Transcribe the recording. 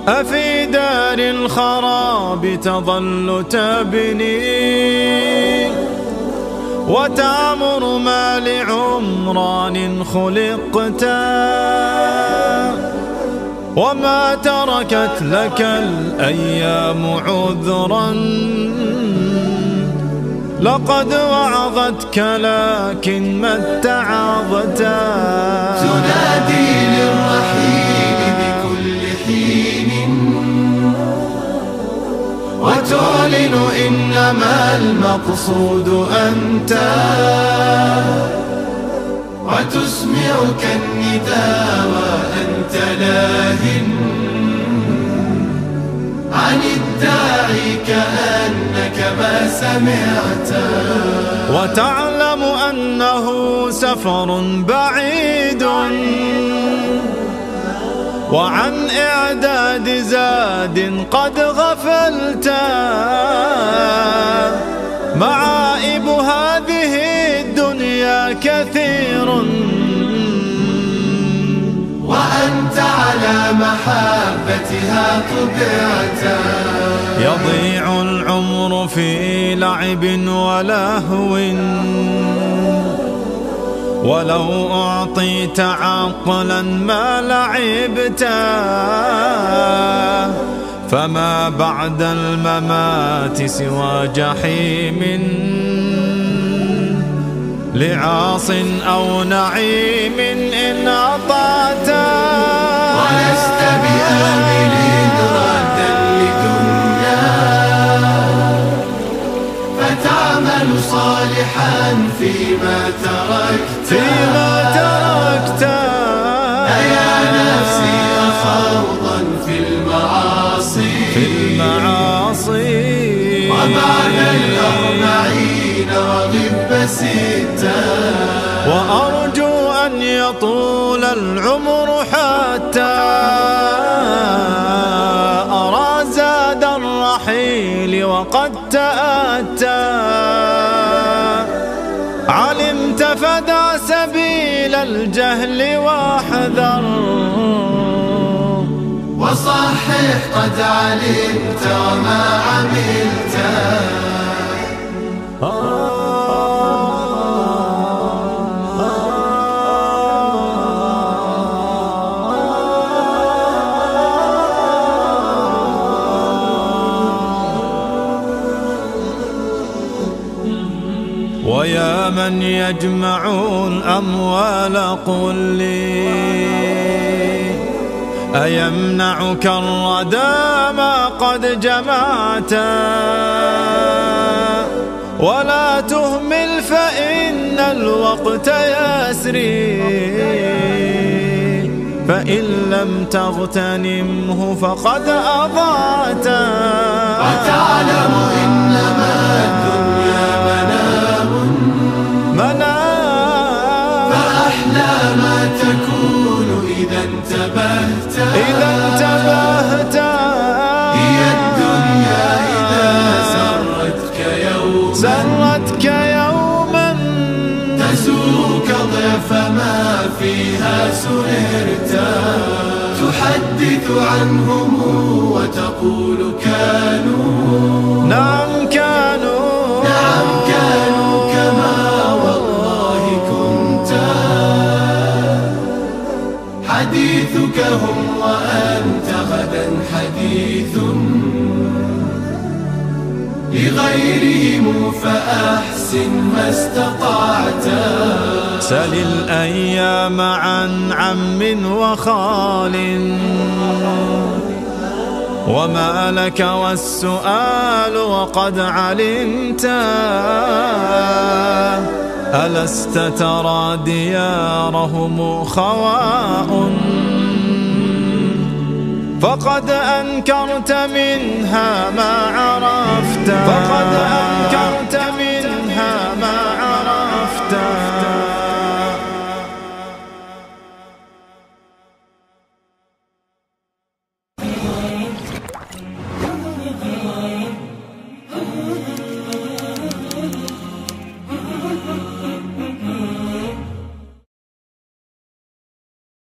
أفي دار الخراب تظل تبني وتعمر ما لعمران خلقتا، وما تركت لك الأيام عذرا، لقد وعظتك لكن ما اتعظتا. تنادي للرحيل بكل حين وتعلن إنما المقصود أنت، وتسمعك النداء وأنت لاه عن الداعي كأنك ما سمعت، وتعلم أنه سفر بعيد وعن إعداد زاد قد غفلت. معائب هذه الدنيا كثير وأنت على محبتها طبعت. يضيع العمر في لعب ولهو، ولو أعطيت عقلا ما لعبت. فما بعد الممات سوى جحيم لعاص أو نعيم إن أطعت. ولست بآمل ردا لدنيا، فتعمل صالحا فيما تركت. أيا نفسي خوضا في المعاصي، وبعد 40 وغب 6، وأرجو أن يطول العمر حتى أرى زاد الرحيل وقد تأتى. علمت فدع سبيل الجهل واحذر، وصحح قد علمت وما عملت. ويا من يجمع الأموال قل لي، أيمنعك الردى ما قد جمعت؟ ولا تهمل فإن الوقت يسري، فإن لم تغتنمه فقد أضعت. وتعلم إنما الدنيا منام، فأحلى ما تكون إذا انتبهت. هي الدنيا إذا سرتك يوما تسوك ضعف ما فيها سررت. تحدث عنهم وتقول كانوا، نعم كانوا كما والله كنت. حديثك هم وأنت غدا حديث لغيرهم، فأحسن ما استطعت. سل الأيام عن عم وخال، وما لك والسؤال وقد علمت. ألست ترى ديارهم خواء، فقد أنكرت منها ما عرفت.